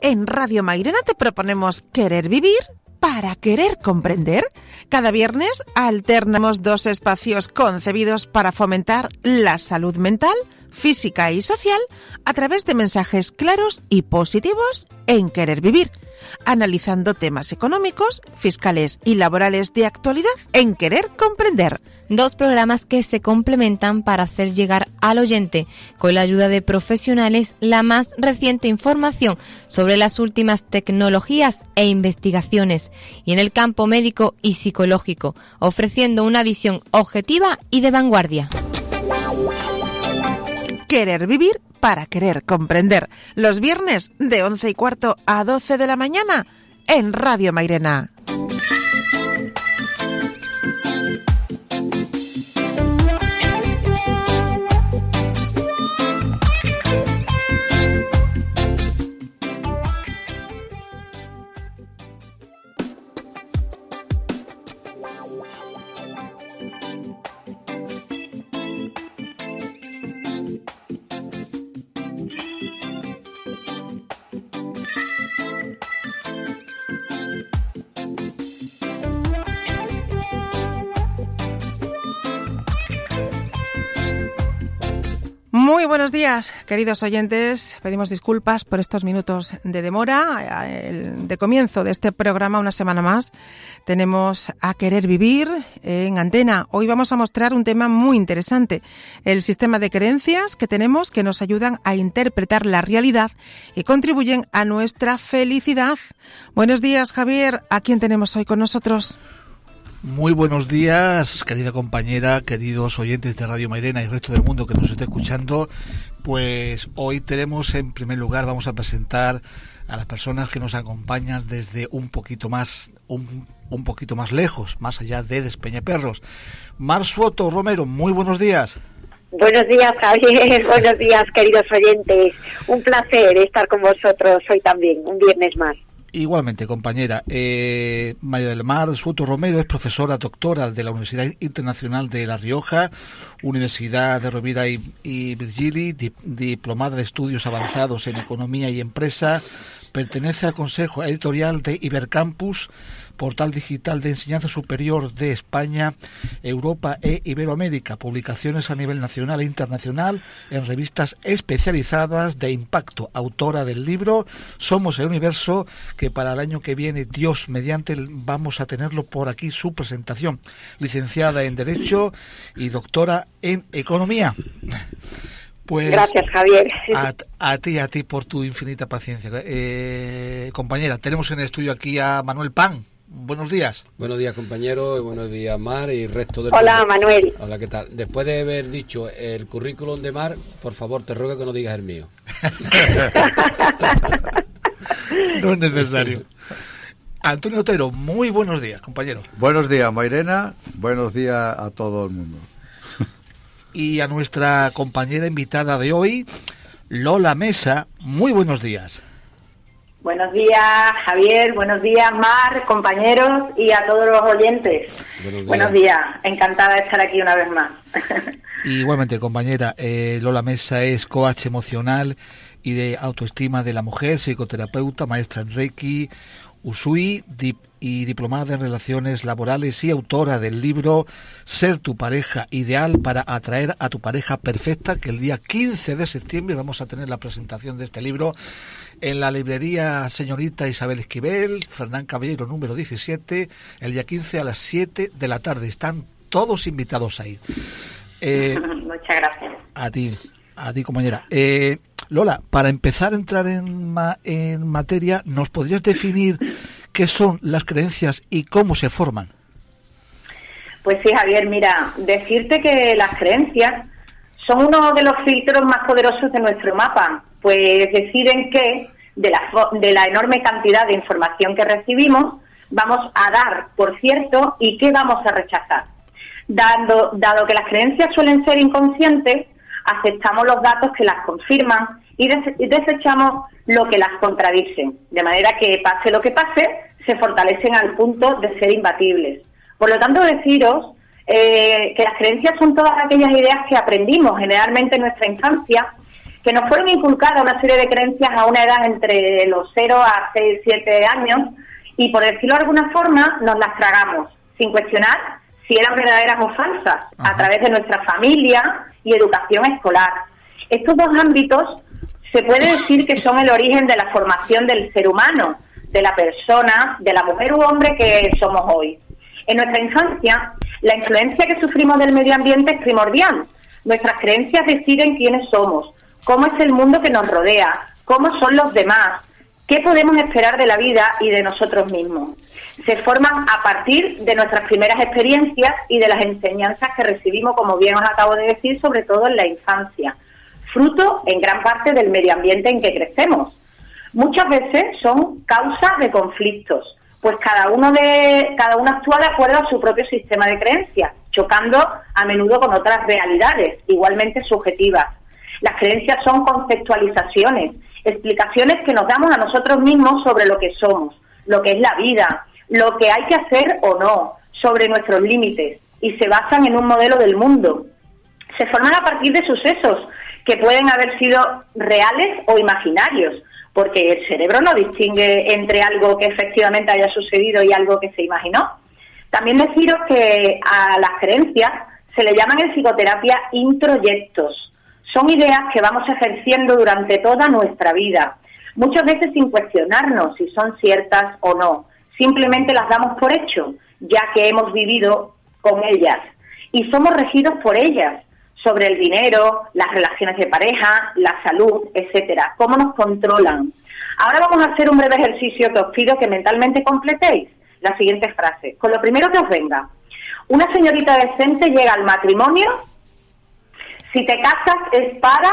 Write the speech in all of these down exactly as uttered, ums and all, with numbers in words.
En Radio Mairena te proponemos querer vivir para querer comprender. Cada viernes alternamos dos espacios concebidos para fomentar la salud mental, física y social a través de mensajes claros y positivos en Querer Vivir, analizando temas económicos, fiscales y laborales de actualidad en Querer Comprender. Dos programas que se complementan para hacer llegar al oyente, con la ayuda de profesionales, la más reciente información sobre las últimas tecnologías e investigaciones y en el campo médico y psicológico, ofreciendo una visión objetiva y de vanguardia. Querer Vivir para querer comprender. Los viernes de once y cuarto a doce de la mañana en Radio Mairena. Muy buenos días, queridos oyentes. Pedimos disculpas por estos minutos de demora. El, de comienzo de este programa, una semana más, tenemos a Querer Vivir en antena. Hoy vamos a mostrar un tema muy interesante, el sistema de creencias que tenemos que nos ayudan a interpretar la realidad y contribuyen a nuestra felicidad. Buenos días, Javier. ¿A quién tenemos hoy con nosotros? Muy buenos días, querida compañera, queridos oyentes de Radio Mairena y el resto del mundo que nos esté escuchando. Pues hoy tenemos, en primer lugar, vamos a presentar a las personas que nos acompañan desde un poquito más, un, un poquito más lejos, más allá de Despeñaperros. Mar Soto Romero, muy buenos días. Buenos días, Javier. Buenos días, queridos oyentes. Un placer estar con vosotros hoy también, un viernes más. Igualmente, compañera. Eh, María del Mar Soto Romero es profesora doctora de la Universidad Internacional de La Rioja, Universidad de Rovira y, y Virgili, di, diplomada de estudios avanzados en economía y empresa. Pertenece al Consejo Editorial de Ibercampus, portal digital de enseñanza superior de España, Europa e Iberoamérica, publicaciones a nivel nacional e internacional en revistas especializadas de impacto, autora del libro Somos el Universo, que para el año que viene, Dios mediante, vamos a tenerlo por aquí su presentación, licenciada en Derecho y doctora en Economía. Pues gracias, Javier. A, a ti, a ti por tu infinita paciencia. Eh, compañera, tenemos en el estudio aquí a Manuel Pan. Buenos días. Buenos días, compañero, y buenos días, Mar, y resto del Hola, mundo. Manuel. Hola, ¿qué tal? Después de haber dicho el currículum de Mar, por favor, te ruego que no digas el mío. No es necesario. Antonio Otero, muy buenos días, compañero. Buenos días, Mairena. Buenos días a todo el mundo. Y a nuestra compañera invitada de hoy, Lola Mesa, muy buenos días. Buenos días, Javier, buenos días, Mar, compañeros y a todos los oyentes. Buenos días. Buenos días, encantada de estar aquí una vez más. Igualmente, compañera, eh, Lola Mesa es coach emocional y de autoestima de la mujer, psicoterapeuta, maestra en Reiki, Usui, dip, y diplomada en Relaciones Laborales y autora del libro Ser tu pareja ideal para atraer a tu pareja perfecta, que el día quince de septiembre vamos a tener la presentación de este libro en la librería Señorita Isabel Esquivel, Fernán Caballero número diecisiete, el día quince a las siete de la tarde. Están todos invitados ahí. Eh, Muchas gracias. A ti, a ti, compañera. Eh, Lola, para empezar a entrar en, ma- en materia, ¿nos podrías definir qué son las creencias y cómo se forman? Pues sí, Javier, mira, decirte que las creencias son uno de los filtros más poderosos de nuestro mapa, pues deciden qué, de la, de la enorme cantidad de información que recibimos, vamos a dar por cierto y qué vamos a rechazar. Dando, dado que las creencias suelen ser inconscientes, aceptamos los datos que las confirman y, des- y desechamos lo que las contradicen, de manera que pase lo que pase, se fortalecen al punto de ser imbatibles. Por lo tanto, deciros eh, que las creencias son todas aquellas ideas que aprendimos generalmente en nuestra infancia, que nos fueron inculcadas una serie de creencias a una edad entre los cero a seis, siete años, y por decirlo de alguna forma, nos las tragamos, sin cuestionar si eran verdaderas o falsas, Ajá. a través de nuestra familia y educación escolar. Estos dos ámbitos se puede decir que son el origen de la formación del ser humano, de la persona, de la mujer u hombre que somos hoy. En nuestra infancia, la influencia que sufrimos del medio ambiente es primordial. Nuestras creencias deciden quiénes somos, cómo es el mundo que nos rodea, cómo son los demás, qué podemos esperar de la vida y de nosotros mismos. Se forman a partir de nuestras primeras experiencias y de las enseñanzas que recibimos, como bien os acabo de decir, sobre todo en la infancia, fruto en gran parte del medio ambiente en que crecemos. Muchas veces son causas de conflictos, pues cada uno de cada uno actúa de acuerdo a su propio sistema de creencias, chocando a menudo con otras realidades, igualmente subjetivas. Las creencias son conceptualizaciones, explicaciones que nos damos a nosotros mismos sobre lo que somos, lo que es la vida, lo que hay que hacer o no, sobre nuestros límites, y se basan en un modelo del mundo. Se forman a partir de sucesos que pueden haber sido reales o imaginarios, porque el cerebro no distingue entre algo que efectivamente haya sucedido y algo que se imaginó. También deciros que a las creencias se le llaman en psicoterapia introyectos. Son ideas que vamos ejerciendo durante toda nuestra vida, muchas veces sin cuestionarnos si son ciertas o no. Simplemente las damos por hecho, ya que hemos vivido con ellas y somos regidos por ellas, sobre el dinero, las relaciones de pareja, la salud, etcétera. ¿Cómo nos controlan? Ahora vamos a hacer un breve ejercicio que os pido que mentalmente completéis las siguientes frases. Con lo primero que os venga. Una señorita decente llega al matrimonio. Si te casas es para...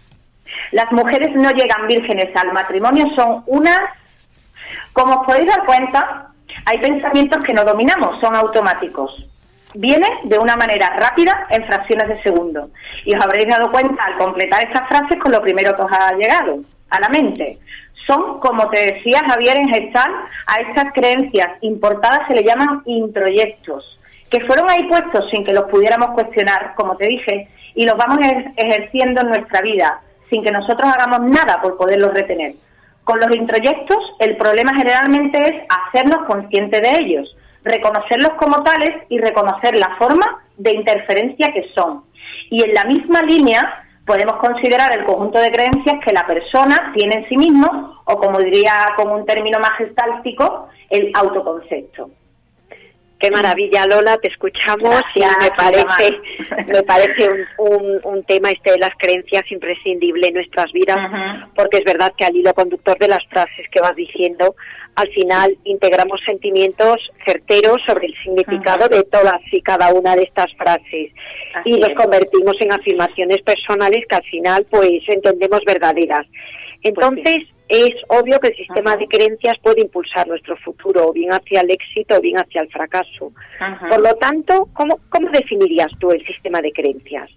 Las mujeres no llegan vírgenes al matrimonio, son unas... Como os podéis dar cuenta, hay pensamientos que no dominamos, son automáticos. Viene de una manera rápida, en fracciones de segundo. Y os habréis dado cuenta al completar estas frases con lo primero que os ha llegado a la mente. Son, como te decía Javier en Gestalt, a estas creencias importadas se le llaman introyectos, que fueron ahí puestos sin que los pudiéramos cuestionar, como te dije, y los vamos ejerciendo en nuestra vida, sin que nosotros hagamos nada por poderlos retener. Con los introyectos, el problema generalmente es hacernos conscientes de ellos, reconocerlos como tales y reconocer la forma de interferencia que son. Y en la misma línea podemos considerar el conjunto de creencias que la persona tiene en sí mismo, o como diría con un término más gestáltico, el autoconcepto. Qué maravilla, Lola, te escuchamos. Gracias, y me parece me parece un, un, un tema este de las creencias imprescindible en nuestras vidas, uh-huh. porque es verdad que al hilo conductor de las frases que vas diciendo, al final integramos sentimientos certeros sobre el significado uh-huh. de todas y cada una de estas frases. Así y los es. Convertimos en afirmaciones personales que al final pues entendemos verdaderas. Entonces, pues sí. Es obvio que el sistema uh-huh. de creencias puede impulsar nuestro futuro, o bien hacia el éxito o bien hacia el fracaso. Uh-huh. Por lo tanto, ¿cómo, ¿cómo definirías tú el sistema de creencias?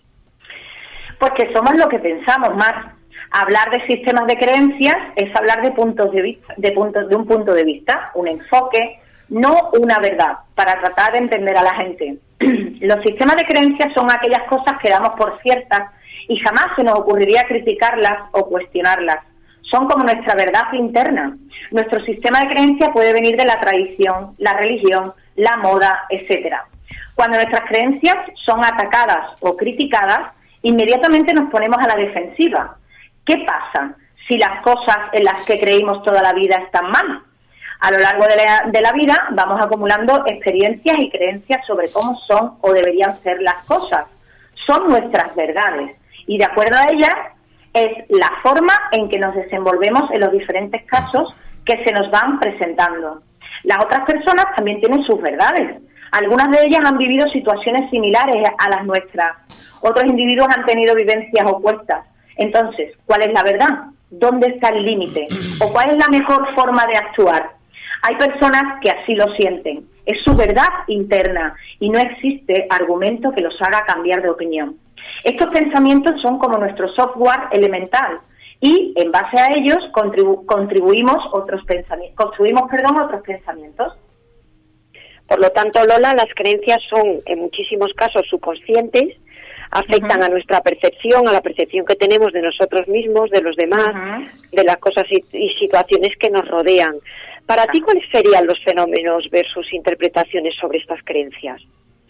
Pues que somos lo que pensamos más. Hablar de sistemas de creencias es hablar de puntos de vista, de puntos de un punto de vista, un enfoque, no una verdad, para tratar de entender a la gente. Los sistemas de creencias son aquellas cosas que damos por ciertas y jamás se nos ocurriría criticarlas o cuestionarlas. Son como nuestra verdad interna. Nuestro sistema de creencias puede venir de la tradición, la religión, la moda, etcétera. Cuando nuestras creencias son atacadas o criticadas, inmediatamente nos ponemos a la defensiva. ¿Qué pasa si las cosas en las que creímos toda la vida están mal? A lo largo de la, de la vida vamos acumulando experiencias y creencias sobre cómo son o deberían ser las cosas. Son nuestras verdades y de acuerdo a ellas es la forma en que nos desenvolvemos en los diferentes casos que se nos van presentando. Las otras personas también tienen sus verdades. Algunas de ellas han vivido situaciones similares a las nuestras. Otros individuos han tenido vivencias opuestas. Entonces, ¿cuál es la verdad? ¿Dónde está el límite? ¿O cuál es la mejor forma de actuar? Hay personas que así lo sienten. Es su verdad interna y no existe argumento que los haga cambiar de opinión. Estos pensamientos son como nuestro software elemental y en base a ellos contribu- contribuimos otros pensamientos, construimos, perdón, otros pensamientos. Por lo tanto, Lola, las creencias son en muchísimos casos subconscientes, afectan uh-huh. a nuestra percepción, a la percepción que tenemos de nosotros mismos, de los demás, uh-huh. de las cosas y, y situaciones que nos rodean. Para ti, ¿cuáles serían los fenómenos versus interpretaciones sobre estas creencias?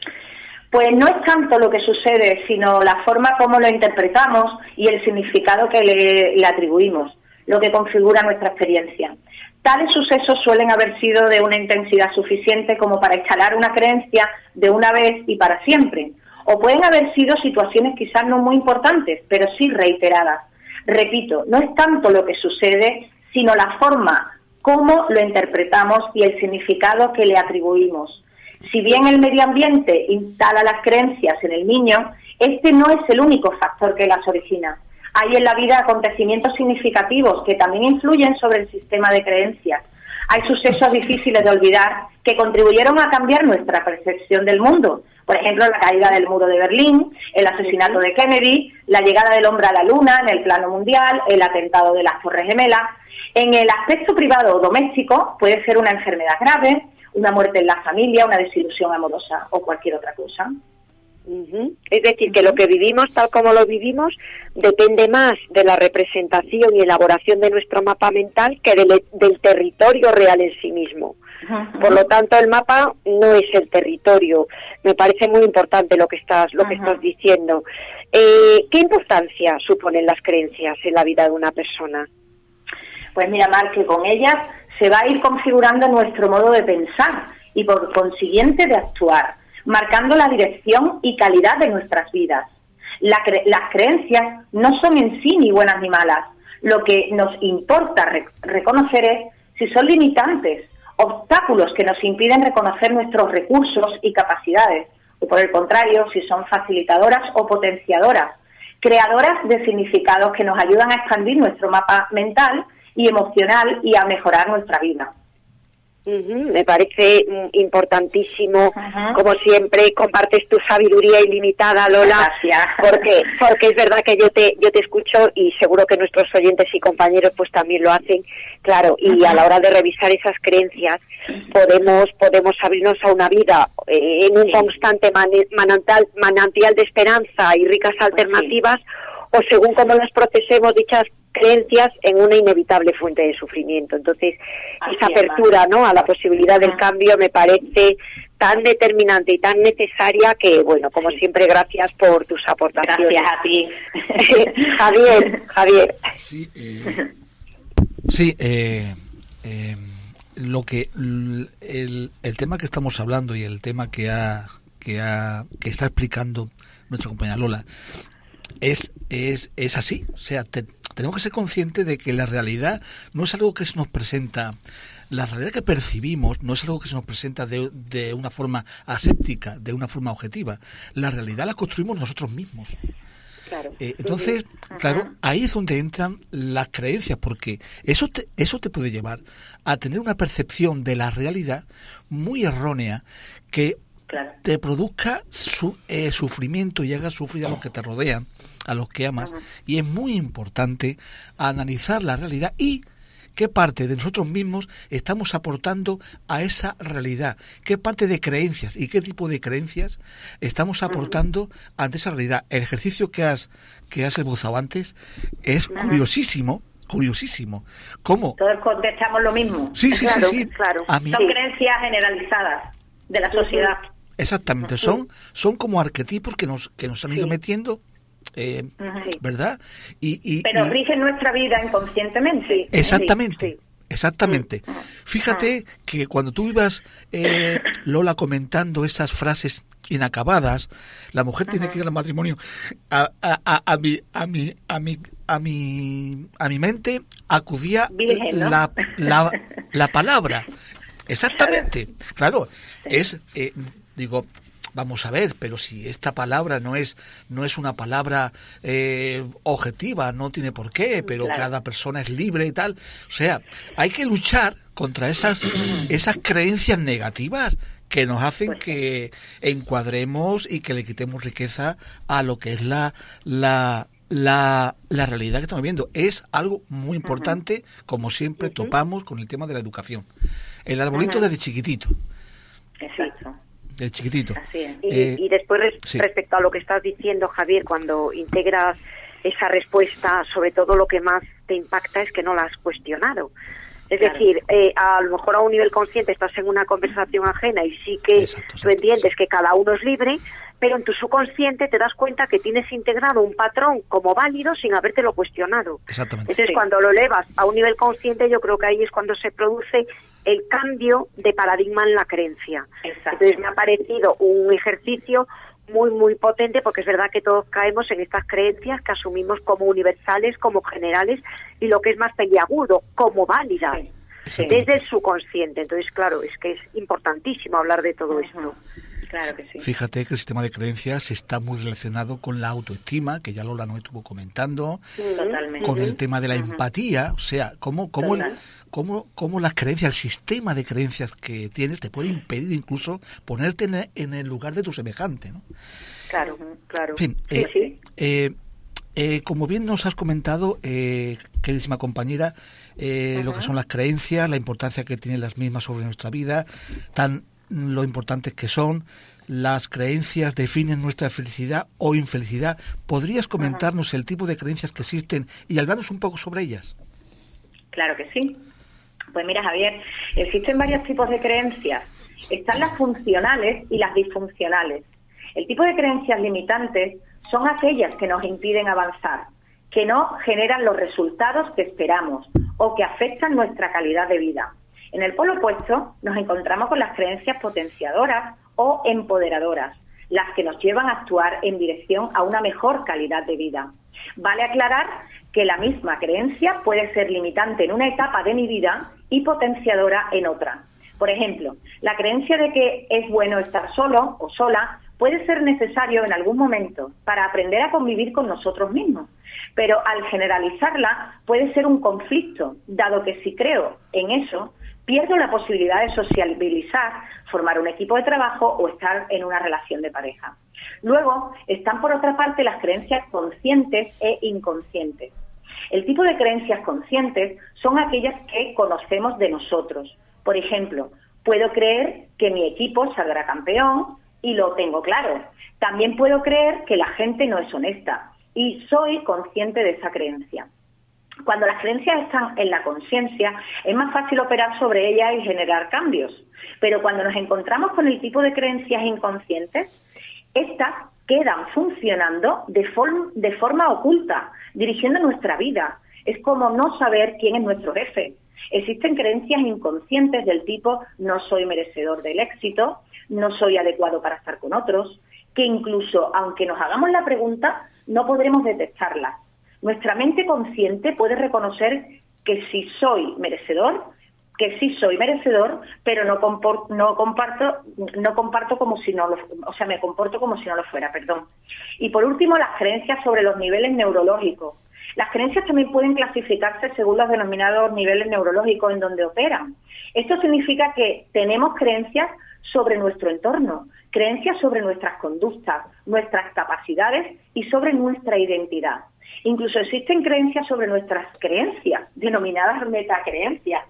Pues no es tanto lo que sucede, sino la forma como lo interpretamos y el significado que le, le atribuimos, lo que configura nuestra experiencia. Tales sucesos suelen haber sido de una intensidad suficiente como para instalar una creencia de una vez y para siempre. O pueden haber sido situaciones quizás no muy importantes, pero sí reiteradas. Repito, no es tanto lo que sucede, sino la forma como lo interpretamos y el significado que le atribuimos. Si bien el medio ambiente instala las creencias en el niño, este no es el único factor que las origina. Hay en la vida acontecimientos significativos que también influyen sobre el sistema de creencias. Hay sucesos difíciles de olvidar que contribuyeron a cambiar nuestra percepción del mundo. Por ejemplo, la caída del muro de Berlín, el asesinato de Kennedy, la llegada del hombre a la luna en el plano mundial, el atentado de las Torres Gemelas. En el aspecto privado o doméstico puede ser una enfermedad grave, una muerte en la familia, una desilusión amorosa o cualquier otra cosa. Uh-huh. Es decir, que lo que vivimos tal como lo vivimos depende más de la representación y elaboración de nuestro mapa mental que del, del territorio real en sí mismo. Uh-huh. Por lo tanto, el mapa no es el territorio. Me parece muy importante lo que estás, lo uh-huh. que estás diciendo. Eh, ¿Qué importancia suponen las creencias en la vida de una persona? Pues mira, Mar, que con ellas se va a ir configurando nuestro modo de pensar y por consiguiente de actuar, marcando la dirección y calidad de nuestras vidas. La cre- las creencias no son en sí ni buenas ni malas. Lo que nos importa re- reconocer es si son limitantes, obstáculos que nos impiden reconocer nuestros recursos y capacidades, o por el contrario, si son facilitadoras o potenciadoras, creadoras de significados que nos ayudan a expandir nuestro mapa mental y emocional y a mejorar nuestra vida. Uh-huh. Me parece mm, importantísimo, uh-huh. como siempre compartes tu sabiduría ilimitada, Lola. Gracias. porque porque es verdad que yo te yo te escucho y seguro que nuestros oyentes y compañeros pues también lo hacen, claro, y uh-huh. a la hora de revisar esas creencias podemos podemos abrirnos a una vida eh, en un sí. constante man- manantial manantial de esperanza y ricas alternativas, sí. o según cómo las procesemos dichas creencias en una inevitable fuente de sufrimiento. Entonces, Así esa apertura, ¿no?, a la posibilidad del cambio me parece tan determinante y tan necesaria que, bueno, como siempre, gracias por tus aportaciones. Gracias a ti. Javier, Javier. Sí, eh, sí eh, eh, lo que el, el tema que estamos hablando y el tema que ha que ha que está explicando nuestra compañera Lola es es es así, o sea, te, tenemos que ser conscientes de que la realidad no es algo que se nos presenta, la realidad que percibimos no es algo que se nos presenta de, de una forma aséptica, de una forma objetiva. La realidad la construimos nosotros mismos. Claro. Eh, entonces, uh-huh. claro, ahí es donde entran las creencias, porque eso te, eso te puede llevar a tener una percepción de la realidad muy errónea que claro. te produzca su, eh, sufrimiento y haga sufrir a los que te rodean, a los que amas, uh-huh. y es muy importante analizar la realidad y qué parte de nosotros mismos estamos aportando a esa realidad, qué parte de creencias y qué tipo de creencias estamos aportando uh-huh. ante esa realidad. El ejercicio que has que has esbozado antes es uh-huh. curiosísimo, curiosísimo. ¿Cómo? Todos contestamos lo mismo. Sí, sí, claro, sí, sí. Claro. A mí... Son creencias generalizadas de la sociedad. Exactamente, son son como arquetipos que nos que nos han ido sí. metiendo. Eh, uh-huh. ¿verdad? Y, y, Pero y... rigen nuestra vida inconscientemente. Exactamente, sí. exactamente. Uh-huh. Fíjate que cuando tú ibas, eh, Lola, comentando esas frases inacabadas, la mujer uh-huh. tiene que ir al matrimonio, a, a, a, a mi a mi a mi a mi a mi mente acudía Virgen, ¿no? la, la la palabra. Exactamente, claro, es eh, digo, vamos a ver, pero si esta palabra no es no es una palabra eh, objetiva, no tiene por qué, pero claro. cada persona es libre y tal. O sea, hay que luchar contra esas esas creencias negativas que nos hacen pues, que encuadremos y que le quitemos riqueza a lo que es la la la, la realidad que estamos viendo. Es algo muy importante, uh-huh. como siempre topamos con el tema de la educación. El arbolito uh-huh. desde chiquitito. Exacto. El chiquitito. Así es. Y, Eh, y después, res- sí. respecto a lo que estás diciendo, Javier, cuando integras esa respuesta, sobre todo lo que más te impacta es que no la has cuestionado. Es Claro. decir, eh, a lo mejor a un nivel consciente estás en una conversación ajena y sí que Exacto, exacto, tú entiendes sí. que cada uno es libre, pero en tu subconsciente te das cuenta que tienes integrado un patrón como válido sin habértelo cuestionado. Exactamente. Entonces, Sí. cuando lo elevas a un nivel consciente, yo creo que ahí es cuando se produce el cambio de paradigma en la creencia. Exacto. Entonces, me ha parecido un ejercicio muy, muy potente, porque es verdad que todos caemos en estas creencias que asumimos como universales, como generales, y lo que es más peliagudo, como válidas, Sí. desde el subconsciente. Entonces, claro, es que es importantísimo hablar de todo esto. Claro que sí. Fíjate que el sistema de creencias está muy relacionado con la autoestima, que ya Lola nos estuvo comentando, Totalmente. con el tema de la empatía, o sea, cómo, cómo, el- Total. cómo, cómo las creencias, el sistema de creencias que tienes te puede impedir incluso ponerte en el, en el lugar de tu semejante, ¿no? Claro, claro. En fin, Sí, eh, sí. eh, eh, como bien nos has comentado, eh, queridísima compañera, eh, lo que son las creencias, la importancia que tienen las mismas sobre nuestra vida, tan lo importantes que son, las creencias definen nuestra felicidad o infelicidad. ¿Podrías comentarnos el tipo de creencias que existen y hablarnos un poco sobre ellas? Claro que sí. Pues mira, Javier, existen varios tipos de creencias. Están las funcionales y las disfuncionales. El tipo de creencias limitantes son aquellas que nos impiden avanzar, que no generan los resultados que esperamos o que afectan nuestra calidad de vida. En el polo opuesto nos encontramos con las creencias potenciadoras o empoderadoras, las que nos llevan a actuar en dirección a una mejor calidad de vida. Vale aclarar que la misma creencia puede ser limitante en una etapa de mi vida y potenciadora en otra. Por ejemplo, la creencia de que es bueno estar solo o sola puede ser necesario en algún momento para aprender a convivir con nosotros mismos, pero al generalizarla puede ser un conflicto, dado que si creo en eso, pierdo la posibilidad de sociabilizar, formar un equipo de trabajo o estar en una relación de pareja. Luego están, por otra parte, las creencias conscientes e inconscientes. El tipo de creencias conscientes son aquellas que conocemos de nosotros. Por ejemplo, puedo creer que mi equipo saldrá campeón y lo tengo claro. También puedo creer que la gente no es honesta y soy consciente de esa creencia. Cuando las creencias están en la conciencia, es más fácil operar sobre ellas y generar cambios. Pero cuando nos encontramos con el tipo de creencias inconscientes, estas quedan funcionando de, form- de forma oculta, dirigiendo nuestra vida. Es como no saber quién es nuestro jefe. Existen creencias inconscientes del tipo no soy merecedor del éxito, no soy adecuado para estar con otros, que incluso aunque nos hagamos la pregunta, no podremos detectarlas. Nuestra mente consciente puede reconocer que sí soy merecedor, que sí soy merecedor, pero no, compor- no comparto, no comparto como si no lo, o sea, me comporto como si no lo fuera, perdón. Y por último, las creencias sobre los niveles neurológicos. Las creencias también pueden clasificarse según los denominados niveles neurológicos en donde operan. Esto significa que tenemos creencias sobre nuestro entorno, creencias sobre nuestras conductas, nuestras capacidades y sobre nuestra identidad. Incluso existen creencias sobre nuestras creencias, denominadas metacreencias.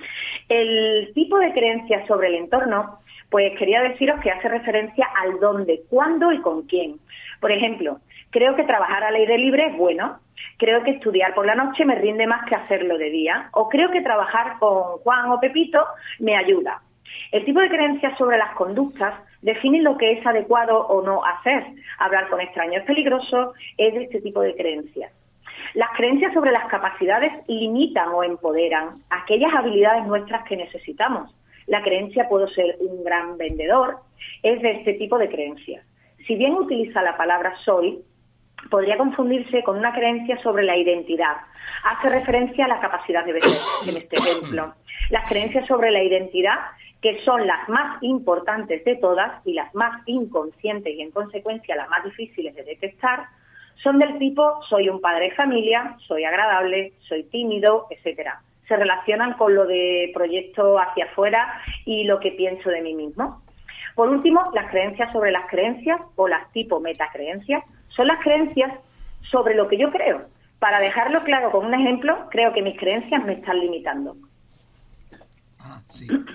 El tipo de creencias sobre el entorno, pues quería deciros que hace referencia al dónde, cuándo y con quién. Por ejemplo, creo que trabajar al aire libre es bueno, creo que estudiar por la noche me rinde más que hacerlo de día, o creo que trabajar con Juan o Pepito me ayuda. El tipo de creencias sobre las conductas definen lo que es adecuado o no hacer. Hablar con extraños es peligroso, es de este tipo de creencias. Las creencias sobre las capacidades limitan o empoderan aquellas habilidades nuestras que necesitamos. La creencia puedo ser un gran vendedor, es de este tipo de creencias. Si bien utiliza la palabra soy, podría confundirse con una creencia sobre la identidad. Hace referencia a la capacidad de vender, en este ejemplo. Las creencias sobre la identidad, que son las más importantes de todas y las más inconscientes y en consecuencia las más difíciles de detectar, son del tipo soy un padre de familia, soy agradable, soy tímido, etcétera. Se relacionan con lo de proyecto hacia afuera y lo que pienso de mí mismo. Por último, las creencias sobre las creencias o las tipo metacreencias son las creencias sobre lo que yo creo. Para dejarlo claro con un ejemplo, creo que mis creencias me están limitando. Ah, sí.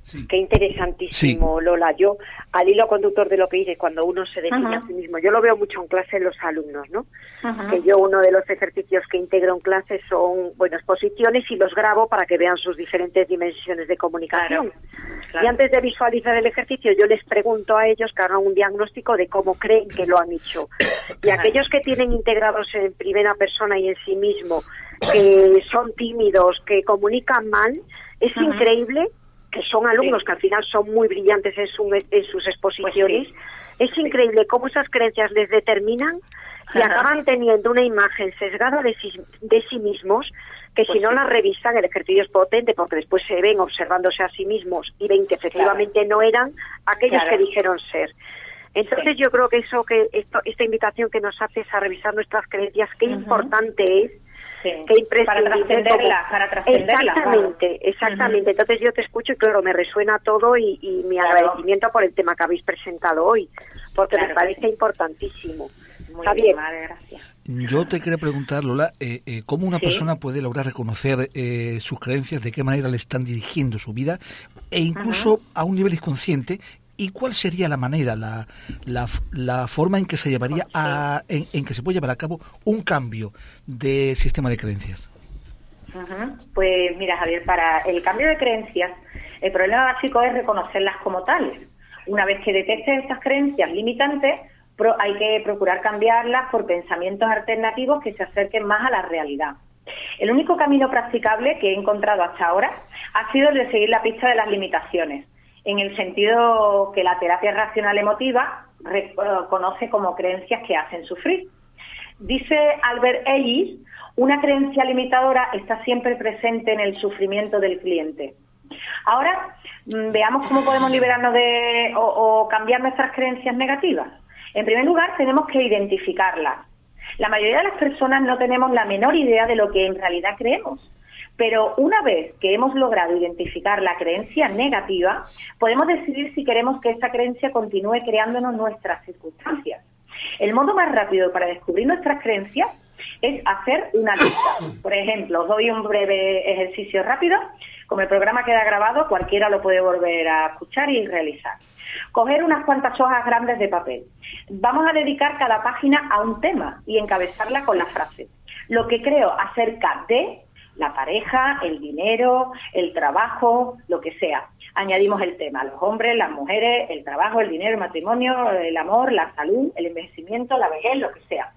Sí. Qué interesantísimo, sí. Lola. Yo, al hilo conductor de lo que dices, cuando uno se define uh-huh. a sí mismo, yo lo veo mucho en clase en los alumnos, ¿no? Uh-huh. Que yo uno de los ejercicios que integro en clase son, bueno, exposiciones y los grabo para que vean sus diferentes dimensiones de comunicación. Claro. Claro. Y antes de visualizar el ejercicio, yo les pregunto a ellos que hagan un diagnóstico de cómo creen que lo han hecho. Y claro. aquellos que tienen integrados en primera persona y en sí mismo, que son tímidos, que comunican mal, es uh-huh. increíble, que son alumnos sí. que al final son muy brillantes en, su, en sus exposiciones, pues sí. es increíble cómo esas creencias les determinan y uh-huh. acaban teniendo una imagen sesgada de sí, de sí mismos, que pues si no sí. la revisan, el ejercicio es potente porque después se ven observándose a sí mismos y ven que efectivamente claro. no eran aquellos claro. que dijeron ser. Entonces sí. yo creo que eso, que esto, esta invitación que nos hace es a revisar nuestras creencias, qué uh-huh. importante es. Sí. Que para trascenderla, para trascenderla. Exactamente, claro. exactamente. Uh-huh. Entonces yo te escucho y claro, me resuena todo y, y mi claro. agradecimiento por el tema que habéis presentado hoy, porque claro, me parece sí. importantísimo. Muy Javier. Bien, madre, gracias. Yo te quería preguntar, Lola, eh, eh, ¿cómo una ¿Sí? persona puede lograr reconocer eh, sus creencias, de qué manera le están dirigiendo su vida e incluso uh-huh. a un nivel inconsciente? ¿Y cuál sería la manera, la, la, la forma en que se llevaría a, en, en que se puede llevar a cabo un cambio de sistema de creencias? Uh-huh. Pues mira, Javier, para el cambio de creencias, el problema básico es reconocerlas como tales. Una vez que detectes estas creencias limitantes, pro, hay que procurar cambiarlas por pensamientos alternativos que se acerquen más a la realidad. El único camino practicable que he encontrado hasta ahora ha sido el de seguir la pista de las limitaciones, en el sentido que la terapia racional emotiva reconoce como creencias que hacen sufrir. Dice Albert Ellis, una creencia limitadora está siempre presente en el sufrimiento del cliente. Ahora, veamos cómo podemos liberarnos de o, o cambiar nuestras creencias negativas. En primer lugar, tenemos que identificarlas. La mayoría de las personas no tenemos la menor idea de lo que en realidad creemos. Pero una vez que hemos logrado identificar la creencia negativa, podemos decidir si queremos que esa creencia continúe creándonos nuestras circunstancias. El modo más rápido para descubrir nuestras creencias es hacer una lista. Por ejemplo, os doy un breve ejercicio rápido. Como el programa queda grabado, cualquiera lo puede volver a escuchar y realizar. Coger unas cuantas hojas grandes de papel. Vamos a dedicar cada página a un tema y encabezarla con la frase: lo que creo acerca de la pareja, el dinero, el trabajo, lo que sea. Añadimos el tema: los hombres, las mujeres, el trabajo, el dinero, el matrimonio, el amor, la salud, el envejecimiento, la vejez, lo que sea.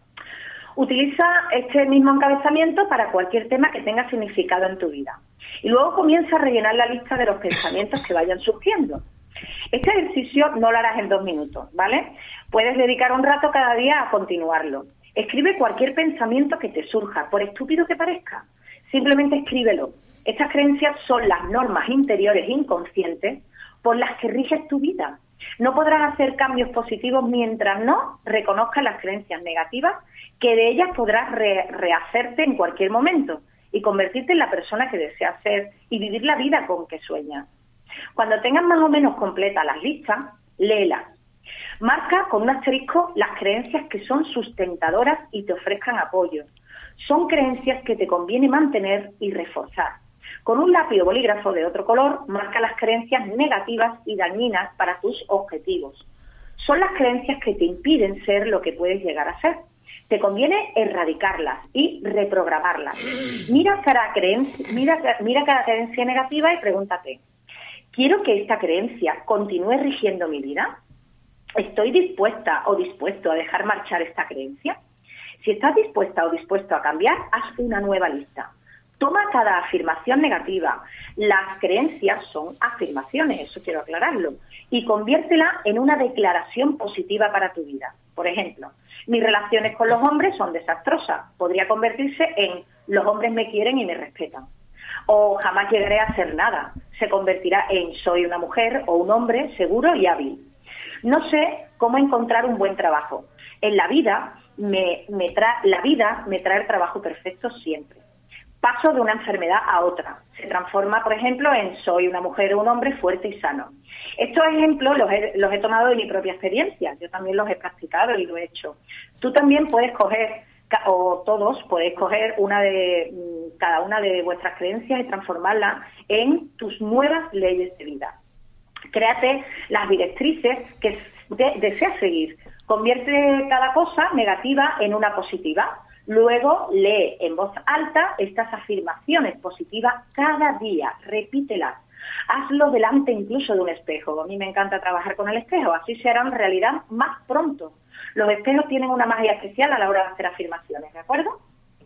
Utiliza este mismo encabezamiento para cualquier tema que tenga significado en tu vida. Y luego comienza a rellenar la lista de los pensamientos que vayan surgiendo. Este ejercicio no lo harás en dos minutos, ¿vale? Puedes dedicar un rato cada día a continuarlo. Escribe cualquier pensamiento que te surja, por estúpido que parezca. Simplemente escríbelo. Estas creencias son las normas interiores inconscientes por las que riges tu vida. No podrás hacer cambios positivos mientras no reconozcas las creencias negativas, que de ellas podrás re- rehacerte en cualquier momento y convertirte en la persona que deseas ser y vivir la vida con que sueñas. Cuando tengas más o menos completas las listas, léelas. Marca con un asterisco las creencias que son sustentadoras y te ofrezcan apoyo. Son creencias que te conviene mantener y reforzar. Con un lápiz o bolígrafo de otro color, marca las creencias negativas y dañinas para tus objetivos. Son las creencias que te impiden ser lo que puedes llegar a ser. Te conviene erradicarlas y reprogramarlas. Mira cada creencia, mira, mira cada creencia negativa y pregúntate: ¿quiero que esta creencia continúe rigiendo mi vida? ¿Estoy dispuesta o dispuesto a dejar marchar esta creencia? Si estás dispuesta o dispuesto a cambiar, haz una nueva lista. Toma cada afirmación negativa. Las creencias son afirmaciones, eso quiero aclararlo, y conviértela en una declaración positiva para tu vida. Por ejemplo, mis relaciones con los hombres son desastrosas. Podría convertirse en: los hombres me quieren y me respetan. O jamás llegaré a hacer nada. Se convertirá en: soy una mujer o un hombre seguro y hábil. No sé cómo encontrar un buen trabajo. En la vida me, me tra- la vida me trae el trabajo perfecto siempre. Paso de una enfermedad a otra. Se transforma, por ejemplo, en: soy una mujer o un hombre fuerte y sano. Estos ejemplos los he, los he tomado de mi propia experiencia. Yo también los he practicado y lo he hecho. Tú también puedes coger, o todos podéis coger una de cada una de vuestras creencias y transformarlas en tus nuevas leyes de vida. Créate las directrices que de, deseas seguir. Convierte cada cosa negativa en una positiva. Luego lee en voz alta estas afirmaciones positivas cada día. Repítelas. Hazlo delante incluso de un espejo. A mí me encanta trabajar con el espejo. Así se harán realidad más pronto. Los espejos tienen una magia especial a la hora de hacer afirmaciones, ¿de acuerdo?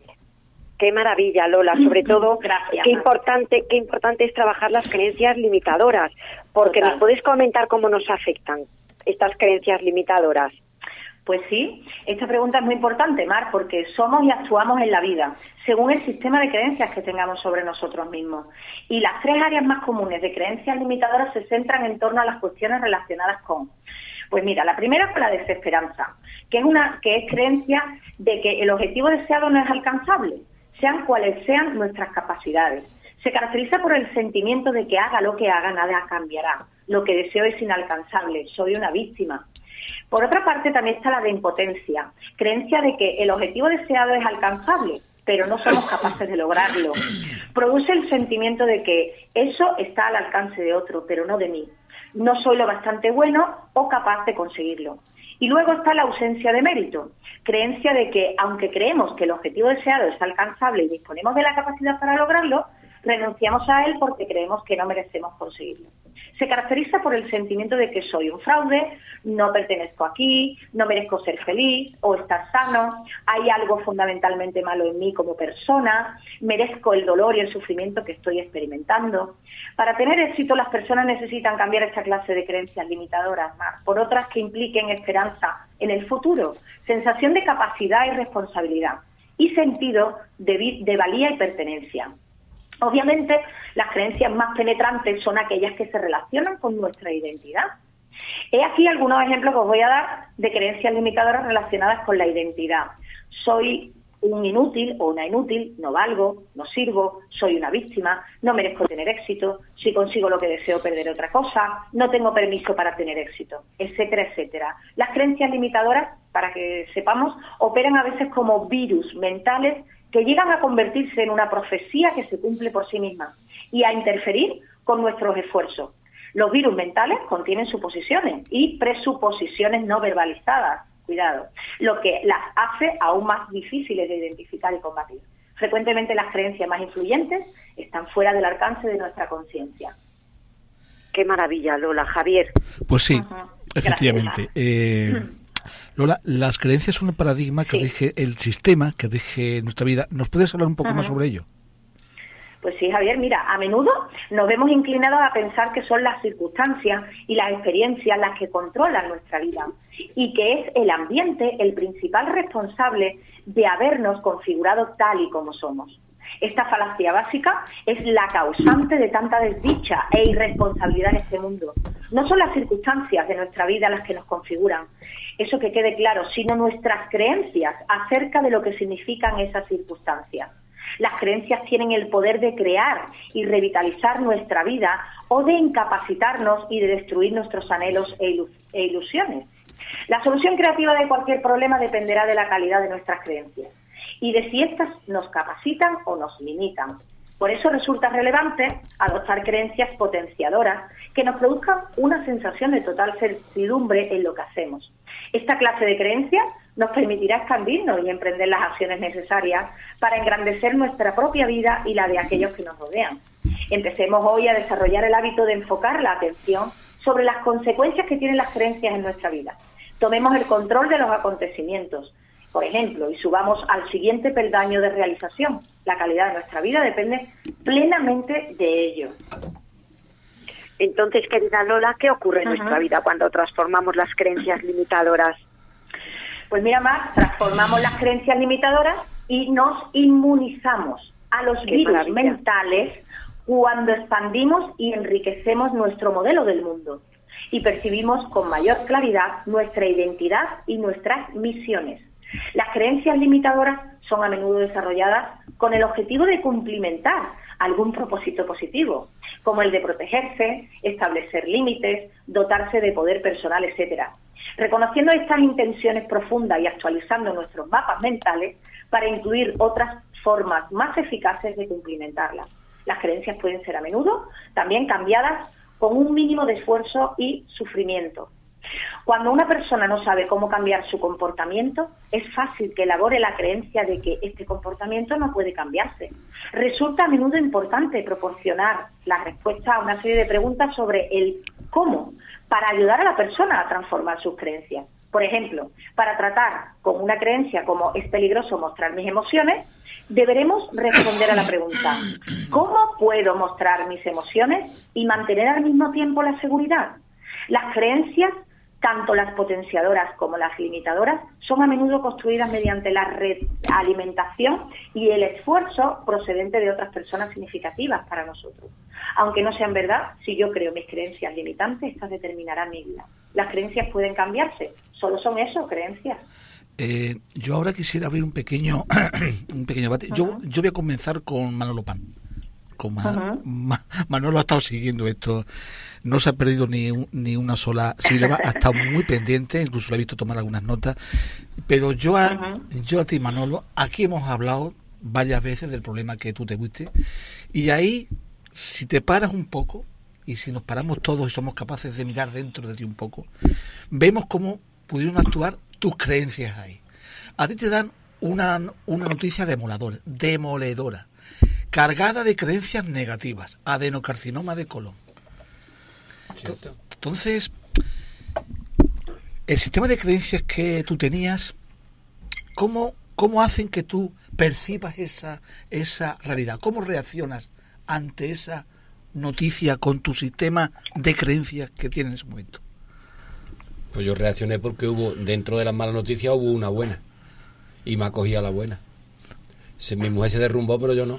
Qué maravilla, Lola. Sobre todo, Gracias. qué importante, qué importante es trabajar las creencias limitadoras, porque Total. nos puedes comentar cómo nos afectan estas creencias limitadoras. Pues sí, esta pregunta es muy importante, Mar, porque somos y actuamos en la vida según el sistema de creencias que tengamos sobre nosotros mismos. Y las tres áreas más comunes de creencias limitadoras se centran en torno a las cuestiones relacionadas con... Pues mira, la primera es la desesperanza, que es una que es creencia de que el objetivo deseado no es alcanzable, sean cuales sean nuestras capacidades. Se caracteriza por el sentimiento de que haga lo que haga, nada cambiará. Lo que deseo es inalcanzable, soy una víctima. Por otra parte, también está la de impotencia, creencia de que el objetivo deseado es alcanzable, pero no somos capaces de lograrlo. Produce el sentimiento de que eso está al alcance de otro, pero no de mí. No soy lo bastante bueno o capaz de conseguirlo. Y luego está la ausencia de mérito, creencia de que, aunque creemos que el objetivo deseado es alcanzable y disponemos de la capacidad para lograrlo, renunciamos a él porque creemos que no merecemos conseguirlo. Se caracteriza por el sentimiento de que soy un fraude, no pertenezco aquí, no merezco ser feliz o estar sano, hay algo fundamentalmente malo en mí como persona, merezco el dolor y el sufrimiento que estoy experimentando. Para tener éxito, las personas necesitan cambiar esta clase de creencias limitadoras más por otras que impliquen esperanza en el futuro, sensación de capacidad y responsabilidad y sentido de, vi- de valía y pertenencia. Obviamente, las creencias más penetrantes son aquellas que se relacionan con nuestra identidad. He aquí algunos ejemplos que os voy a dar de creencias limitadoras relacionadas con la identidad. Soy un inútil o una inútil, no valgo, no sirvo, soy una víctima, no merezco tener éxito, si consigo lo que deseo perder otra cosa, no tengo permiso para tener éxito, etcétera, etcétera. Las creencias limitadoras, para que sepamos, operan a veces como virus mentales que llegan a convertirse en una profecía que se cumple por sí misma y a interferir con nuestros esfuerzos. Los virus mentales contienen suposiciones y presuposiciones no verbalizadas, cuidado, lo que las hace aún más difíciles de identificar y combatir. Frecuentemente las creencias más influyentes están fuera del alcance de nuestra conciencia. Qué maravilla, Lola. Javier. Pues sí, Ajá. efectivamente. Eh, Lola, las creencias son el paradigma que Sí. rige el sistema que rige nuestra vida. ¿Nos puedes hablar un poco Ajá. más sobre ello? Pues sí, Javier, mira, a menudo nos vemos inclinados a pensar que son las circunstancias y las experiencias las que controlan nuestra vida y que es el ambiente el principal responsable de habernos configurado tal y como somos. Esta falacia básica es la causante de tanta desdicha e irresponsabilidad en este mundo. No son las circunstancias de nuestra vida las que nos configuran, eso que quede claro, sino nuestras creencias acerca de lo que significan esas circunstancias. Las creencias tienen el poder de crear y revitalizar nuestra vida o de incapacitarnos y de destruir nuestros anhelos e, ilu- e ilusiones. La solución creativa de cualquier problema dependerá de la calidad de nuestras creencias y de si éstas nos capacitan o nos limitan. Por eso resulta relevante adoptar creencias potenciadoras que nos produzcan una sensación de total certidumbre en lo que hacemos. Esta clase de creencias nos permitirá expandirnos y emprender las acciones necesarias para engrandecer nuestra propia vida y la de aquellos que nos rodean. Empecemos hoy a desarrollar el hábito de enfocar la atención sobre las consecuencias que tienen las creencias en nuestra vida. Tomemos el control de los acontecimientos, por ejemplo, y subamos al siguiente peldaño de realización. La calidad de nuestra vida depende plenamente de ello. Entonces, querida Lola, ¿qué ocurre en Ajá. nuestra vida cuando transformamos las creencias limitadoras? Pues mira, Mar, transformamos las creencias limitadoras y nos inmunizamos a los Qué virus maravilla. mentales cuando expandimos y enriquecemos nuestro modelo del mundo y percibimos con mayor claridad nuestra identidad y nuestras misiones. Las creencias limitadoras son a menudo desarrolladas con el objetivo de cumplimentar algún propósito positivo, como el de protegerse, establecer límites, dotarse de poder personal, etcétera. Reconociendo estas intenciones profundas y actualizando nuestros mapas mentales para incluir otras formas más eficaces de cumplimentarlas. Las creencias pueden ser a menudo también cambiadas con un mínimo de esfuerzo y sufrimiento. Cuando una persona no sabe cómo cambiar su comportamiento, es fácil que elabore la creencia de que este comportamiento no puede cambiarse. Resulta a menudo importante proporcionar la respuesta a una serie de preguntas sobre el cómo, para ayudar a la persona a transformar sus creencias. Por ejemplo, para tratar con una creencia como es peligroso mostrar mis emociones, deberemos responder a la pregunta: ¿cómo puedo mostrar mis emociones y mantener al mismo tiempo la seguridad? Las creencias, tanto las potenciadoras como las limitadoras, son a menudo construidas mediante la realimentación y el esfuerzo procedente de otras personas significativas para nosotros. Aunque no sean verdad, si yo creo mis creencias limitantes, estas determinarán mi vida. Las creencias pueden cambiarse, solo son eso, creencias. Eh, yo ahora quisiera abrir un pequeño un pequeño debate. Uh-huh. Yo, yo voy a comenzar con Manolo Pan. Con Man- uh-huh. Ma- Manolo ha estado siguiendo esto, no se ha perdido ni, un, ni una sola sílaba, ha estado muy pendiente, incluso lo he visto tomar algunas notas. Pero yo a, uh-huh. yo a ti, Manolo, aquí hemos hablado varias veces del problema que tú te fuiste, y ahí, si te paras un poco, y si nos paramos todos y somos capaces de mirar dentro de ti un poco, vemos cómo pudieron actuar tus creencias ahí. A ti te dan una, una noticia demoledora, demoledora, cargada de creencias negativas, adenocarcinoma de colon. ¿Cierto? Entonces, el sistema de creencias que tú tenías, ¿cómo, cómo hacen que tú percibas esa, esa realidad? ¿Cómo reaccionas ante esa noticia con tu sistema de creencias que tienes en ese momento? Pues yo reaccioné porque hubo, dentro de las malas noticias hubo una buena, y me acogí a la buena. Se, mi mujer se derrumbó, pero yo no.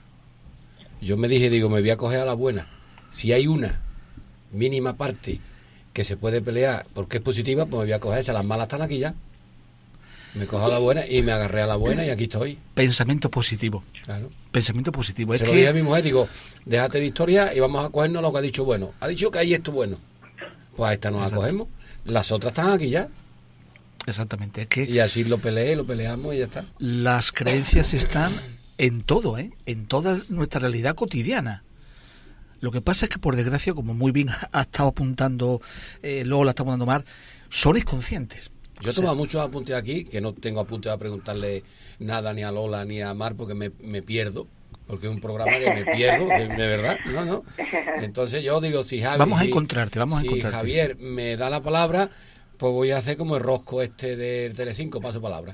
Yo me dije, digo, me voy a coger a la buena. Si hay una mínima parte que se puede pelear porque es positiva, pues me voy a coger esa. Las malas están aquí ya. Me cojo a la buena y me agarré a la buena y aquí estoy. Pensamiento positivo. Claro. Pensamiento positivo. Es se que... lo dije a mi mujer, digo, déjate de historia y vamos a cogernos lo que ha dicho bueno. Ha dicho que hay esto bueno. Pues a esta nos Exacto. acogemos. Las otras están aquí ya. Exactamente. Es que y así lo peleé, lo peleamos y ya está. Las creencias están en todo, ¿eh? En toda nuestra realidad cotidiana. Lo que pasa es que, por desgracia, como muy bien ha estado apuntando eh, Lola, está apuntando Mar, son inconscientes. Yo he tomado muchos apuntes aquí, que no tengo apuntes a preguntarle nada ni a Lola ni a Mar, porque me, me pierdo, porque es un programa que me pierdo, que de verdad, no, no. Entonces yo digo, si Javi... Vamos a si, encontrarte, vamos si a encontrarte. Si Javier me da la palabra, pues voy a hacer como el rosco este del Telecinco, paso palabra.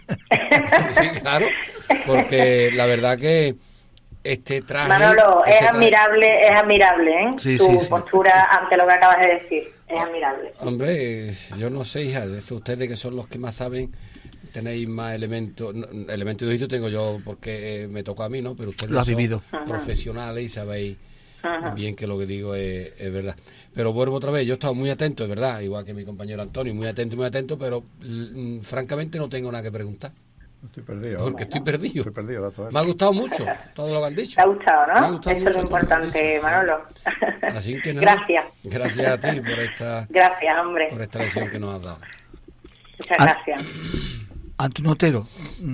Sí, claro, porque la verdad que este traje... Manolo, este es admirable, traje... es admirable, ¿eh? Sí, tu sí, sí. postura ante lo que acabas de decir, es admirable. Hombre, yo no sé, hija, ustedes que son los que más saben, tenéis más elementos, no, elementos de juicio tengo yo porque eh, me tocó a mí, ¿no? Pero ustedes lo has son vivido. Profesionales y sabéis Ajá. bien que lo que digo es, es verdad. Pero vuelvo otra vez, yo he estado muy atento, es verdad, igual que mi compañero Antonio, muy atento, muy atento, pero mm, francamente no tengo nada que preguntar. Estoy perdido. Porque estoy perdido. Estoy perdido la Me ha gustado mucho todo lo que han dicho. Te ha gustado, ¿no? Me ha gustado Eso mucho es lo importante, Manolo. Así que nada, gracias. Gracias a ti por esta, gracias, hombre. por esta lección que nos has dado. Muchas gracias. Antonio Otero,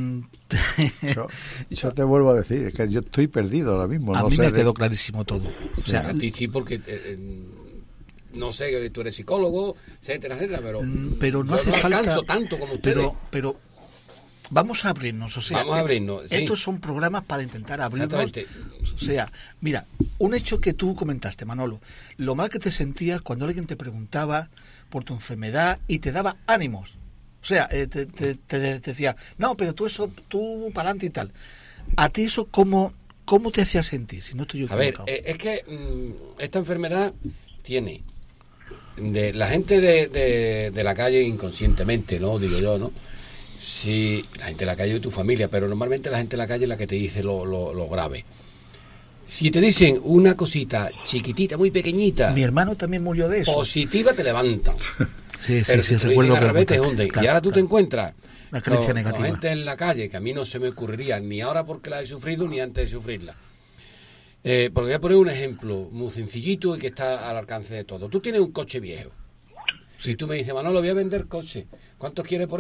yo, yo te vuelvo a decir, es que yo estoy perdido ahora mismo. A no mí sé me de... quedó clarísimo todo. Sí, o sea, a ti sí, porque... Eh, eh, no sé, tú eres psicólogo, etcétera, etcétera, pero... Pero no yo hace no falta... alcanzo tanto como ustedes. Pero... pero vamos a abrirnos, o sea, vamos a abrirnos, estos, estos sí. son programas para intentar abrirnos. O sea, mira, un hecho que tú comentaste, Manolo, lo mal que te sentías cuando alguien te preguntaba por tu enfermedad y te daba ánimos. O sea, eh, te, te, te, te decía, no, pero tú eso, tú para adelante y tal. ¿A ti eso cómo, cómo te hacía sentir? Si no estoy yo equivocado. A ver, eh, es que mmm, esta enfermedad tiene de la gente de, de, de la calle inconscientemente, ¿no? Digo yo, ¿no? Sí, la gente de la calle de tu familia, pero normalmente la gente de la calle es la que te dice lo, lo, lo grave. Si te dicen una cosita chiquitita, muy pequeñita... Mi hermano también murió de eso. Positiva, te levantan. Sí, pero sí, si sí, te dicen al revés, te hunden. Claro, y ahora tú claro. te encuentras la creencia con, negativa. con gente en la calle, que a mí no se me ocurriría, ni ahora porque la he sufrido, ni antes de sufrirla. Eh, porque voy a poner un ejemplo muy sencillito y que está al alcance de todo. Tú tienes un coche viejo. Si tú me dices, Manolo, voy a vender coche, ¿cuánto quieres por él?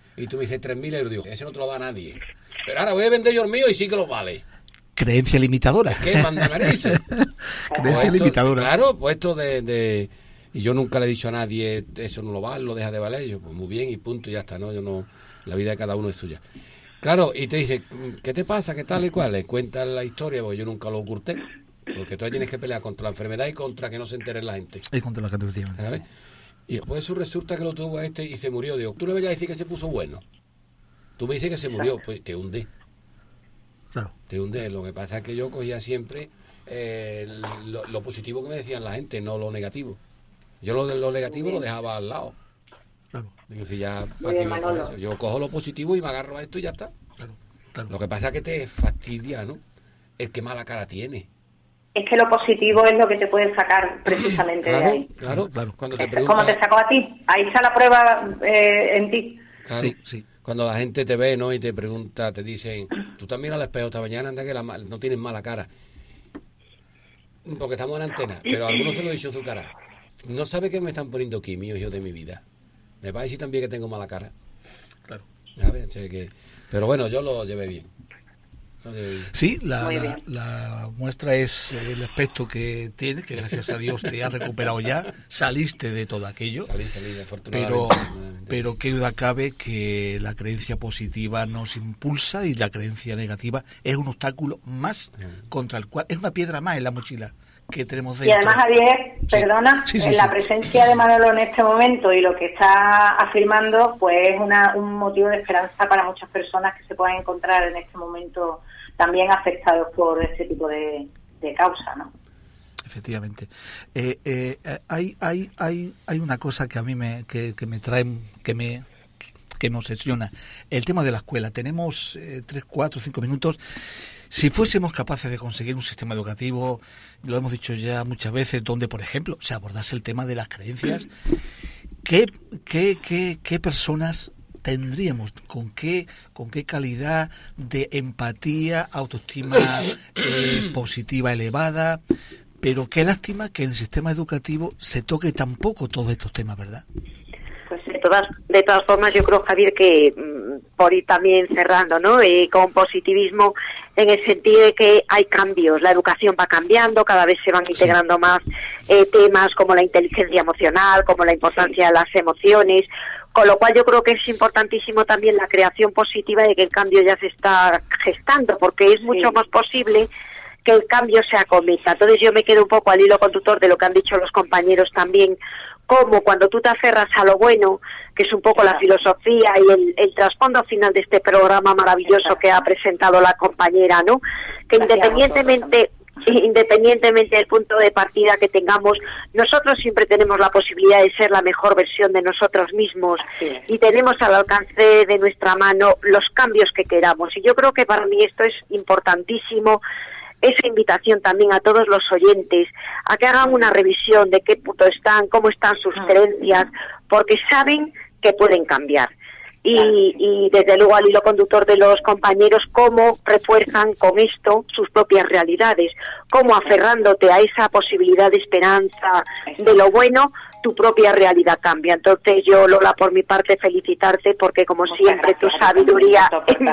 y tú me dices tres mil euros, digo, ese no te lo da nadie. Pero ahora voy a vender yo el mío y sí que lo vale. Creencia limitadora. ¿Qué manda narices? Creencia Pues limitadora. Claro, pues esto de, de... Y yo nunca le he dicho a nadie, eso no lo vale, lo deja de valer. Yo, pues muy bien y punto, y ya está, ¿no? Yo no... La vida de cada uno es suya. Claro, y te dice, ¿qué te pasa? ¿Qué tal y cuál? Le cuentan la historia, porque yo nunca lo oculté. Porque tú tienes que pelear contra la enfermedad y contra que no se entere la gente. Y contra la gente, efectivamente. ¿Sabes? Y después eso resulta que lo tuvo a este y se murió. Digo, tú le vayas a decir que se puso bueno. Tú me dices que se murió, pues te hunde. Claro. Te hunde. Lo que pasa es que yo cogía siempre eh, lo, lo positivo que me decían la gente, no lo negativo. Yo lo, lo negativo lo dejaba al lado. Claro. Digo, si ya, ¿para qué me eso? Yo cojo lo positivo y me agarro a esto y ya está. Claro, claro. Lo que pasa es que te fastidia, ¿no? El que mala cara tiene. Es que lo positivo es lo que te puede sacar precisamente claro, de ahí. Claro, claro. Cuando te pregunta... ¿Cómo te sacó a ti? Ahí está la prueba eh, en ti. Claro. Sí, sí. Cuando la gente te ve, ¿no? Y te pregunta, te dicen, tú también al espejo esta mañana, anda que la, no tienes mala cara. Porque estamos en antena, pero a algunos se lo he dicho en su cara. No sabe que me están poniendo quimio, hijo de mi vida. Me va a decir también que tengo mala cara. Claro. ¿Sabes? O sea que... Pero bueno, yo lo llevé bien. Sí, la, la, la muestra es el aspecto que tienes, que gracias a Dios te has recuperado ya, saliste de todo aquello, salí, salí, pero, pero qué duda cabe que la creencia positiva nos impulsa y la creencia negativa es un obstáculo más contra el cual, es una piedra más en la mochila que tenemos dentro. Y además, Javier, sí. perdona, sí, sí, en sí. la presencia de Manolo en este momento y lo que está afirmando, pues es una, un motivo de esperanza para muchas personas que se puedan encontrar en este momento también afectados por este tipo de, de causa, ¿no? Efectivamente. Eh, eh, hay, hay, hay, hay una cosa que a mí me, que, que me trae, que me, que me obsesiona. El tema de la escuela. Tenemos eh, tres, cuatro, cinco minutos. Si fuésemos capaces de conseguir un sistema educativo, lo hemos dicho ya muchas veces, donde, por ejemplo, se abordase el tema de las creencias, ¿qué, qué, qué, qué personas tendríamos, con qué con qué calidad de empatía, autoestima eh, positiva elevada? Pero qué lástima que en el sistema educativo se toque tan poco todos estos temas, ¿verdad? Pues de todas de todas formas yo creo, Javier, que mmm, por ir también cerrando, ¿no? Eh, con positivismo en el sentido de que hay cambios, la educación va cambiando, cada vez se van integrando sí. más eh, temas como la inteligencia emocional, como la importancia de las emociones. Con lo cual yo creo que es importantísimo también la creación positiva de que el cambio ya se está gestando, porque es mucho sí. más posible que el cambio se acometa. Entonces yo me quedo un poco al hilo conductor de lo que han dicho los compañeros también, como cuando tú te aferras a lo bueno, que es un poco la filosofía y el, el trasfondo final de este programa maravilloso que ha presentado la compañera, ¿no? Que independientemente... independientemente del punto de partida que tengamos, nosotros siempre tenemos la posibilidad de ser la mejor versión de nosotros mismos y tenemos al alcance de nuestra mano los cambios que queramos. Y yo creo que para mí esto es importantísimo, esa invitación también a todos los oyentes a que hagan una revisión de qué punto están, cómo están sus creencias, porque saben que pueden cambiar. Y, y desde luego al hilo conductor de los compañeros, cómo refuerzan con esto sus propias realidades, cómo aferrándote a esa posibilidad de esperanza, de lo bueno, tu propia realidad cambia. Entonces yo, Lola, por mi parte felicitarte, porque como Muchas siempre tu sabiduría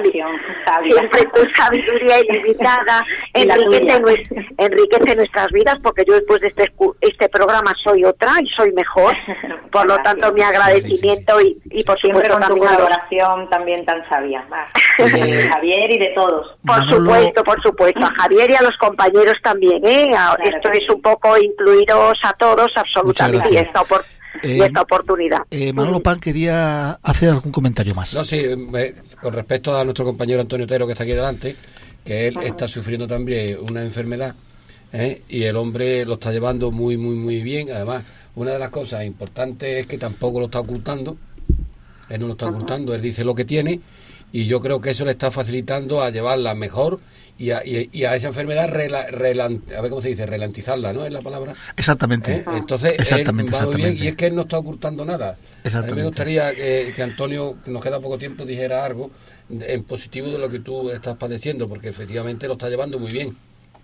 siempre tu sabiduría ilimitada enriquece, nuestra, enriquece nuestras vidas, porque yo después de este este programa soy otra y soy mejor. Por lo tanto, mi agradecimiento y, y por siempre supuesto con también tu colaboración también tan sabia, de Javier y de todos. Por Manolo... supuesto, por supuesto, a Javier y a los compañeros también, ¿eh? Claro, esto es un poco incluiros a todos absolutamente y esta, opor eh, y esta oportunidad. Eh, Manolo Pan quería hacer algún comentario más. No, sí, me, con respecto a nuestro compañero Antonio Otero que está aquí delante, que él uh-huh. está sufriendo también una enfermedad, ¿eh? Y el hombre lo está llevando muy, muy, muy bien. Además, una de las cosas importantes es que tampoco lo está ocultando. Él no lo está uh-huh. ocultando, él dice lo que tiene, y yo creo que eso le está facilitando a llevarla mejor y a, y, y a esa enfermedad rela, relan, a ver cómo se dice, relantizarla, ¿no? Es la palabra. Exactamente. ¿Eh? Entonces, exactamente, él va muy bien, exactamente. y es que él no está ocultando nada. A mí me gustaría que, que Antonio, que nos queda poco tiempo, dijera algo en positivo de lo que tú estás padeciendo, porque efectivamente lo está llevando muy bien.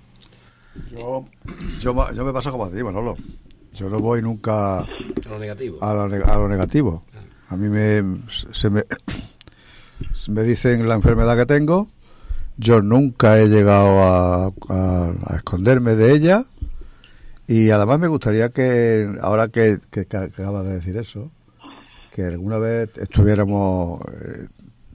Yo, yo, yo me pasa como a ti, Manolo. Yo no voy nunca a lo negativo. A lo, a lo negativo. A mí me se me me dicen la enfermedad que tengo, yo nunca he llegado a, a, a esconderme de ella, y además me gustaría que, ahora que, que, que acabas de decir eso, que alguna vez estuviéramos eh,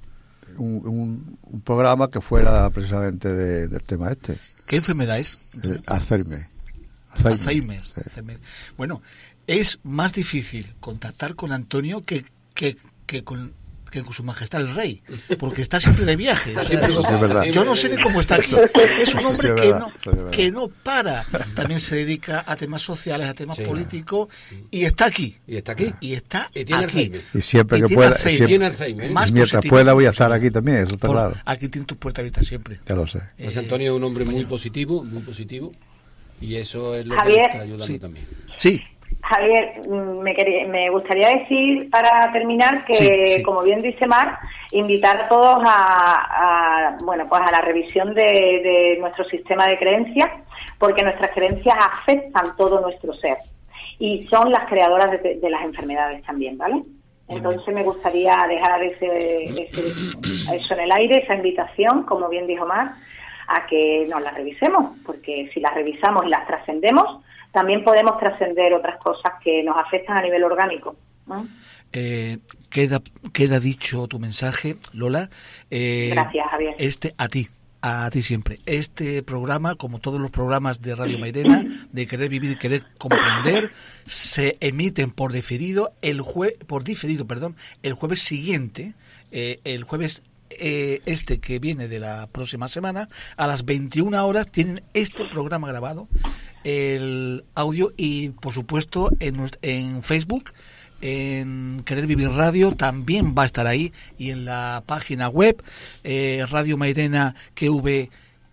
un, un, un programa que fuera precisamente de, del tema este. ¿Qué enfermedad es? Eh, Alzheimer. Alzheimer. Alzheimer. Sí. Alzheimer. Bueno, es más difícil contactar con Antonio que, que, que con que con su majestad el rey, porque está siempre de viaje. O sea, eso sí es verdad. Yo no sé ni cómo está aquí. Es un hombre sí es que, verdad, no, sí es que no para. También se dedica a temas sociales, a temas sí, políticos, y está aquí. Y está aquí. Y está y tiene aquí. Alzheimer. Y siempre y que pueda, siempre, tiene Alzheimer. Más mientras positivo. pueda voy a estar aquí también, eso está Por, claro. Aquí tienes tu puerta abierta siempre. Ya lo sé. Pues Antonio es un hombre muy positivo, muy positivo, y eso es lo Javier, que nos está ayudando sí. también. Sí. Javier, me, quería, me gustaría decir para terminar que, sí, sí. como bien dice Mar, invitar a todos a, a bueno, pues a la revisión de, de nuestro sistema de creencias, porque nuestras creencias afectan todo nuestro ser y son las creadoras de, de las enfermedades también, ¿vale? Entonces me gustaría dejar ese, ese, eso en el aire, esa invitación, como bien dijo Mar, a que nos las revisemos, porque si las revisamos y las trascendemos, también podemos trascender otras cosas que nos afectan a nivel orgánico, ¿no? Eh, queda queda dicho tu mensaje, Lola. Eh, Gracias, Javier. Este a ti, a ti siempre. Este programa, como todos los programas de Radio Mairena, de Querer Vivir y Querer Comprender, se emiten por diferido el jue por diferido, perdón, el jueves siguiente, eh, el jueves Eh, este que viene de la próxima semana, a las veintiuna horas tienen este programa grabado, el audio, y por supuesto en, en Facebook, en Querer Vivir Radio también va a estar ahí, y en la página web eh, Radio Mairena Q V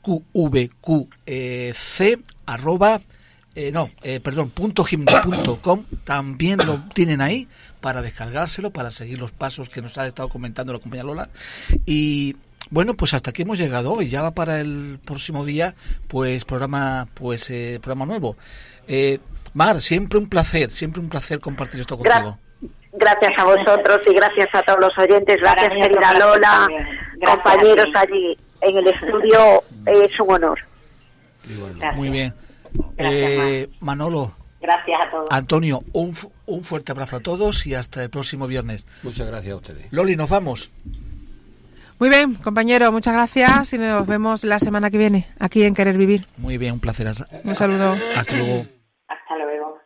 Q C arroba Eh, no, eh, perdón, punto gimno punto com, también lo tienen ahí para descargárselo, para seguir los pasos que nos ha estado comentando la compañera Lola. Y bueno, pues hasta aquí hemos llegado hoy. Ya va para el próximo día, pues programa, pues eh, programa nuevo. Eh, Mar, siempre un placer, siempre un placer compartir esto contigo. Gracias a vosotros y gracias a todos los oyentes. Gracias, querida Lola, compañeros allí en el estudio. Es un honor. Muy bien. Eh, Manolo, gracias a todos. Antonio, un, un fuerte abrazo a todos y hasta el próximo viernes. Muchas gracias a ustedes. Loli, nos vamos. Muy bien, compañero, muchas gracias y nos vemos la semana que viene aquí en Querer Vivir. Muy bien, un placer. Un saludo. Hasta luego. Hasta luego.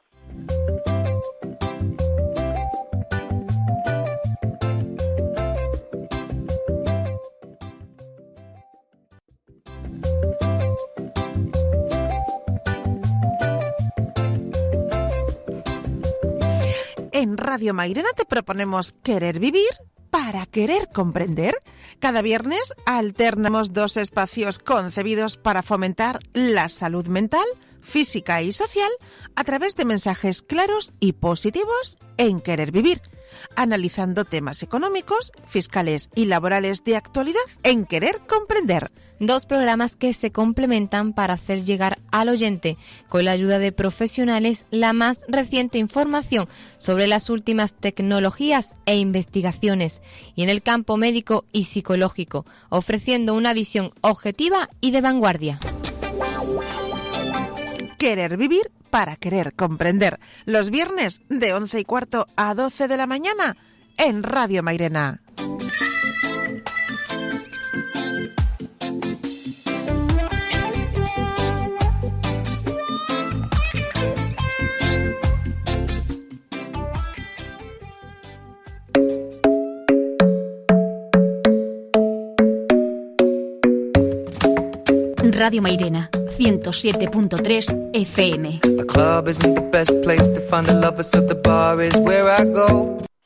En Radio Mairena te proponemos Querer Vivir para querer comprender. Cada viernes alternamos dos espacios concebidos para fomentar la salud mental, física y social a través de mensajes claros y positivos en Querer Vivir, analizando temas económicos, fiscales y laborales de actualidad en Querer Comprender. Dos programas que se complementan para hacer llegar al oyente, con la ayuda de profesionales, la más reciente información sobre las últimas tecnologías e investigaciones y en el campo médico y psicológico, ofreciendo una visión objetiva y de vanguardia. Querer Vivir para querer comprender. Los viernes de once y cuarto a doce de la mañana en Radio Mairena. Radio Mairena, ciento siete punto tres F M. The club isn't the best place to find the lovers, so the bar is where I go.